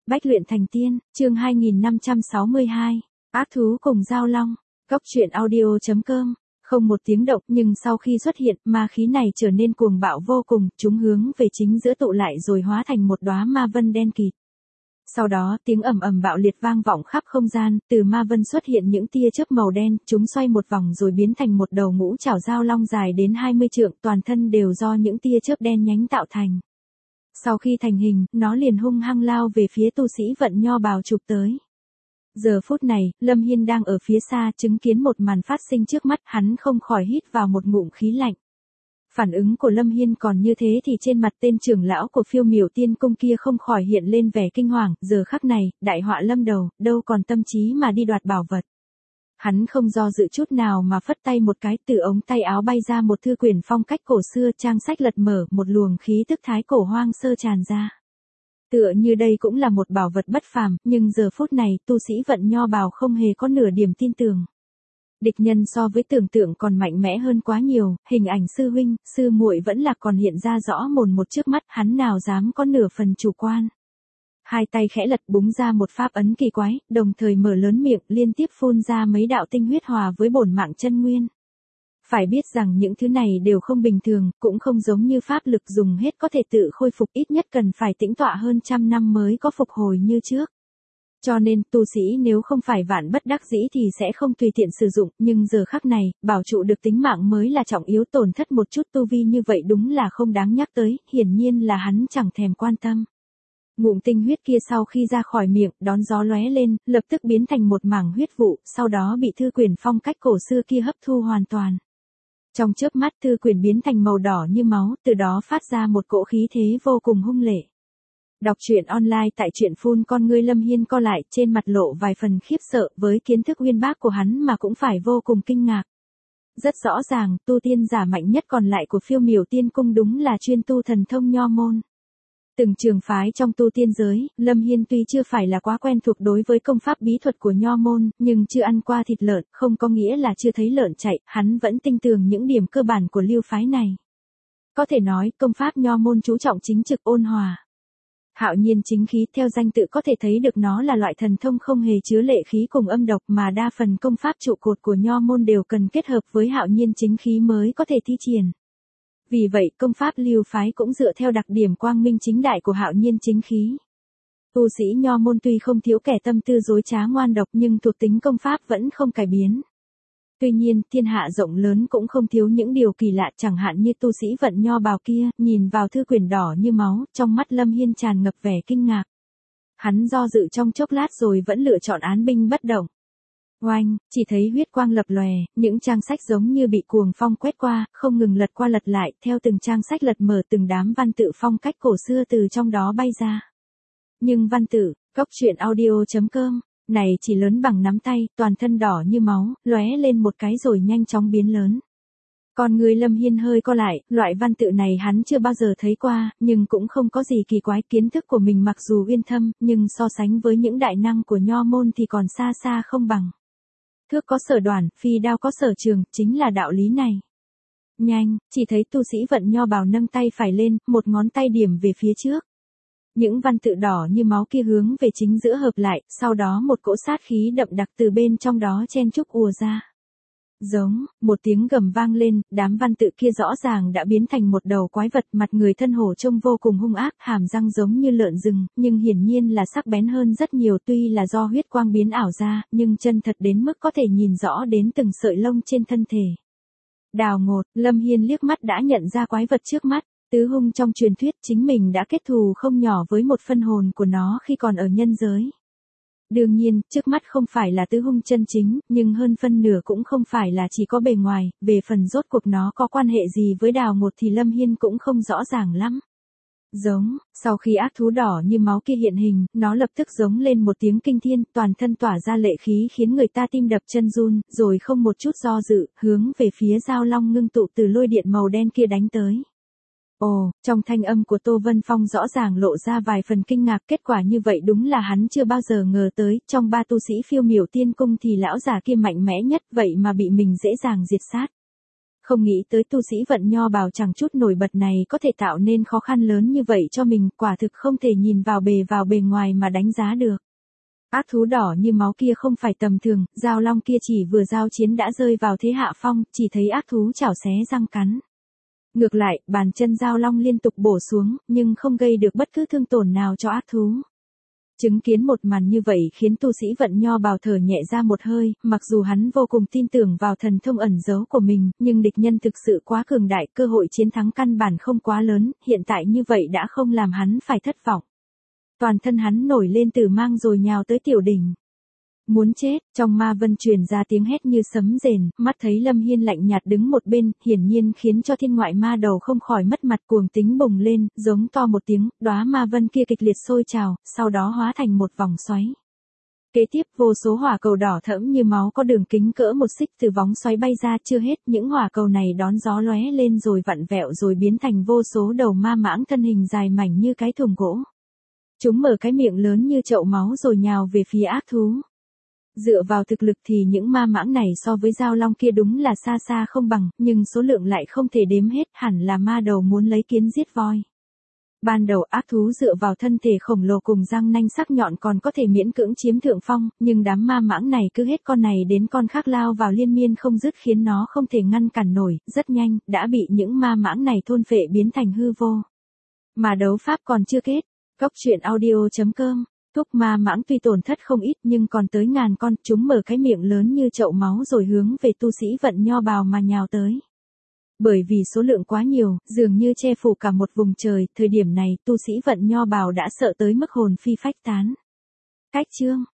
Bách luyện thành tiên, chương 2562. Ác thú cùng giao long. Góc truyện audio.com. Không một tiếng động, nhưng sau khi xuất hiện, ma khí này trở nên cuồng bạo vô cùng, chúng hướng về chính giữa tụ lại rồi hóa thành một đóa ma vân đen kịt. Sau đó, tiếng ầm ầm bạo liệt vang vọng khắp không gian, từ ma vân xuất hiện những tia chớp màu đen, chúng xoay một vòng rồi biến thành một đầu ngũ trảo giao long dài đến 20 trượng, toàn thân đều do những tia chớp đen nhánh tạo thành. Sau khi thành hình, nó liền hung hăng lao về phía tu sĩ vận nho bào chụp tới. Giờ phút này, Lâm Hiên đang ở phía xa chứng kiến một màn phát sinh trước mắt, hắn không khỏi hít vào một ngụm khí lạnh. Phản ứng của Lâm Hiên còn như thế thì trên mặt tên trưởng lão của Phiêu Miểu Tiên Cung kia không khỏi hiện lên vẻ kinh hoàng, giờ khắc này, đại họa lâm đầu, đâu còn tâm trí mà đi đoạt bảo vật. Hắn không do dự chút nào mà phất tay một cái, từ ống tay áo bay ra một thư quyển phong cách cổ xưa, trang sách lật mở, một luồng khí tức thái cổ hoang sơ tràn ra. Tựa như đây cũng là một bảo vật bất phàm, nhưng giờ phút này, tu sĩ vận nho bào không hề có nửa điểm tin tưởng. Địch nhân so với tưởng tượng còn mạnh mẽ hơn quá nhiều, hình ảnh sư huynh, sư muội vẫn là còn hiện ra rõ mồn một trước mắt, hắn nào dám có nửa phần chủ quan. Hai tay khẽ lật búng ra một pháp ấn kỳ quái, đồng thời mở lớn miệng liên tiếp phun ra mấy đạo tinh huyết hòa với bổn mạng chân nguyên. Phải biết rằng những thứ này đều không bình thường, cũng không giống như pháp lực dùng hết có thể tự khôi phục, ít nhất cần phải tĩnh tọa hơn 100 năm mới có phục hồi như trước. Cho nên, tu sĩ nếu không phải vạn bất đắc dĩ thì sẽ không tùy tiện sử dụng, nhưng giờ khắc này, bảo trụ được tính mạng mới là trọng yếu, tổn thất một chút tu vi như vậy đúng là không đáng nhắc tới, hiển nhiên là hắn chẳng thèm quan tâm. Ngụm tinh huyết kia sau khi ra khỏi miệng, đón gió lóe lên, lập tức biến thành một mảng huyết vụ, sau đó bị thư quyển phong cách cổ xưa kia hấp thu hoàn toàn. Trong chớp mắt thư quyển biến thành màu đỏ như máu, từ đó phát ra một cỗ khí thế vô cùng hung lệ. Đọc truyện online tại truyện phun con ngươi, Lâm Hiên co lại, trên mặt lộ vài phần khiếp sợ, với kiến thức uyên bác của hắn mà cũng phải vô cùng kinh ngạc. Rất rõ ràng, tu tiên giả mạnh nhất còn lại của Phiêu Miểu Tiên Cung đúng là chuyên tu thần thông nho môn. Từng trường phái trong tu tiên giới, Lâm Hiên tuy chưa phải là quá quen thuộc đối với công pháp bí thuật của nho môn, nhưng chưa ăn qua thịt lợn, không có nghĩa là chưa thấy lợn chạy, hắn vẫn tin tưởng những điểm cơ bản của lưu phái này. Có thể nói, công pháp nho môn chú trọng chính trực ôn hòa. Hạo nhiên chính khí, theo danh tự có thể thấy được nó là loại thần thông không hề chứa lệ khí cùng âm độc, mà đa phần công pháp trụ cột của nho môn đều cần kết hợp với hạo nhiên chính khí mới có thể thi triển. Vì vậy, công pháp lưu phái cũng dựa theo đặc điểm quang minh chính đại của hạo nhiên chính khí. Tu sĩ nho môn tuy không thiếu kẻ tâm tư dối trá ngoan độc, nhưng thuộc tính công pháp vẫn không cải biến. Tuy nhiên, thiên hạ rộng lớn cũng không thiếu những điều kỳ lạ, chẳng hạn như tu sĩ vận nho bào kia, nhìn vào thư quyển đỏ như máu, trong mắt Lâm Hiên tràn ngập vẻ kinh ngạc. Hắn do dự trong chốc lát rồi vẫn lựa chọn án binh bất động. Oanh, chỉ thấy huyết quang lập lòe, những trang sách giống như bị cuồng phong quét qua, không ngừng lật qua lật lại, theo từng trang sách lật mở từng đám văn tự phong cách cổ xưa từ trong đó bay ra. Nhưng văn tự, góc truyện audio.com, này chỉ lớn bằng nắm tay, toàn thân đỏ như máu, lóe lên một cái rồi nhanh chóng biến lớn. Còn người Lâm Hiên hơi co lại, loại văn tự này hắn chưa bao giờ thấy qua, nhưng cũng không có gì kỳ quái, kiến thức của mình mặc dù uyên thâm, nhưng so sánh với những đại năng của nho môn thì còn xa xa không bằng. Thước có sở đoản, phi đao có sở trường, chính là đạo lý này. Nhanh, chỉ thấy tu sĩ vận nho bào nâng tay phải lên, một ngón tay điểm về phía trước. Những văn tự đỏ như máu kia hướng về chính giữa hợp lại, sau đó một cỗ sát khí đậm đặc từ bên trong đó chen chúc ùa ra. Giống, một tiếng gầm vang lên, đám văn tự kia rõ ràng đã biến thành một đầu quái vật, mặt người thân hổ trông vô cùng hung ác, hàm răng giống như lợn rừng, nhưng hiển nhiên là sắc bén hơn rất nhiều, tuy là do huyết quang biến ảo ra, nhưng chân thật đến mức có thể nhìn rõ đến từng sợi lông trên thân thể. Đào ngột, Lâm Hiên liếc mắt đã nhận ra quái vật trước mắt. Tứ hung trong truyền thuyết, chính mình đã kết thù không nhỏ với một phân hồn của nó khi còn ở nhân giới. Đương nhiên, trước mắt không phải là tứ hung chân chính, nhưng hơn phân nửa cũng không phải là chỉ có bề ngoài, về phần rốt cuộc nó có quan hệ gì với đào ngột thì Lâm Hiên cũng không rõ ràng lắm. Giống, sau khi ác thú đỏ như máu kia hiện hình, nó lập tức giống lên một tiếng kinh thiên, toàn thân tỏa ra lệ khí khiến người ta tim đập chân run, rồi không một chút do dự, hướng về phía giao long ngưng tụ từ lôi điện màu đen kia đánh tới. Ồ, trong thanh âm của Tô Vân Phong rõ ràng lộ ra vài phần kinh ngạc, kết quả như vậy đúng là hắn chưa bao giờ ngờ tới, trong ba tu sĩ Phiêu Miểu Tiên Cung thì lão già kia mạnh mẽ nhất, vậy mà bị mình dễ dàng diệt sát. Không nghĩ tới tu sĩ vận nho bào chẳng chút nổi bật này có thể tạo nên khó khăn lớn như vậy cho mình, quả thực không thể nhìn vào bề ngoài mà đánh giá được. Ác thú đỏ như máu kia không phải tầm thường, giao long kia chỉ vừa giao chiến đã rơi vào thế hạ phong, chỉ thấy ác thú chảo xé răng cắn. Ngược lại, bàn chân giao long liên tục bổ xuống, nhưng không gây được bất cứ thương tổn nào cho ác thú. Chứng kiến một màn như vậy khiến tu sĩ vận nho bào thở nhẹ ra một hơi, mặc dù hắn vô cùng tin tưởng vào thần thông ẩn giấu của mình, nhưng địch nhân thực sự quá cường đại, cơ hội chiến thắng căn bản không quá lớn, hiện tại như vậy đã không làm hắn phải thất vọng. Toàn thân hắn nổi lên tử mang rồi nhào tới tiểu đỉnh. Muốn chết, trong ma vân truyền ra tiếng hét như sấm rền, mắt thấy Lâm Hiên lạnh nhạt đứng một bên, hiển nhiên khiến cho thiên ngoại ma đầu không khỏi mất mặt, cuồng tính bùng lên, giống to một tiếng, đóa ma vân kia kịch liệt sôi trào, sau đó hóa thành một vòng xoáy. Kế tiếp vô số hỏa cầu đỏ thẫm như máu có đường kính cỡ một xích từ vòng xoáy bay ra, chưa hết, những hỏa cầu này đón gió lóe lên rồi vặn vẹo rồi biến thành vô số đầu ma mãng thân hình dài mảnh như cái thùng gỗ. Chúng mở cái miệng lớn như chậu máu rồi nhào về phía ác thú. Dựa vào thực lực thì những ma mãng này so với giao long kia đúng là xa xa không bằng, nhưng số lượng lại không thể đếm hết, hẳn là ma đầu muốn lấy kiến giết voi. Ban đầu ác thú dựa vào thân thể khổng lồ cùng răng nanh sắc nhọn còn có thể miễn cưỡng chiếm thượng phong, nhưng đám ma mãng này cứ hết con này đến con khác lao vào liên miên không dứt khiến nó không thể ngăn cản nổi, rất nhanh, đã bị những ma mãng này thôn phệ biến thành hư vô. Mà đấu pháp còn chưa kết. Cốc truyện audio.com, thúc ma mãng tuy tổn thất không ít nhưng còn tới ngàn con, chúng mở cái miệng lớn như chậu máu rồi hướng về tu sĩ vận nho bào mà nhào tới. Bởi vì số lượng quá nhiều, dường như che phủ cả một vùng trời, thời điểm này tu sĩ vận nho bào đã sợ tới mức hồn phi phách tán. Cách chương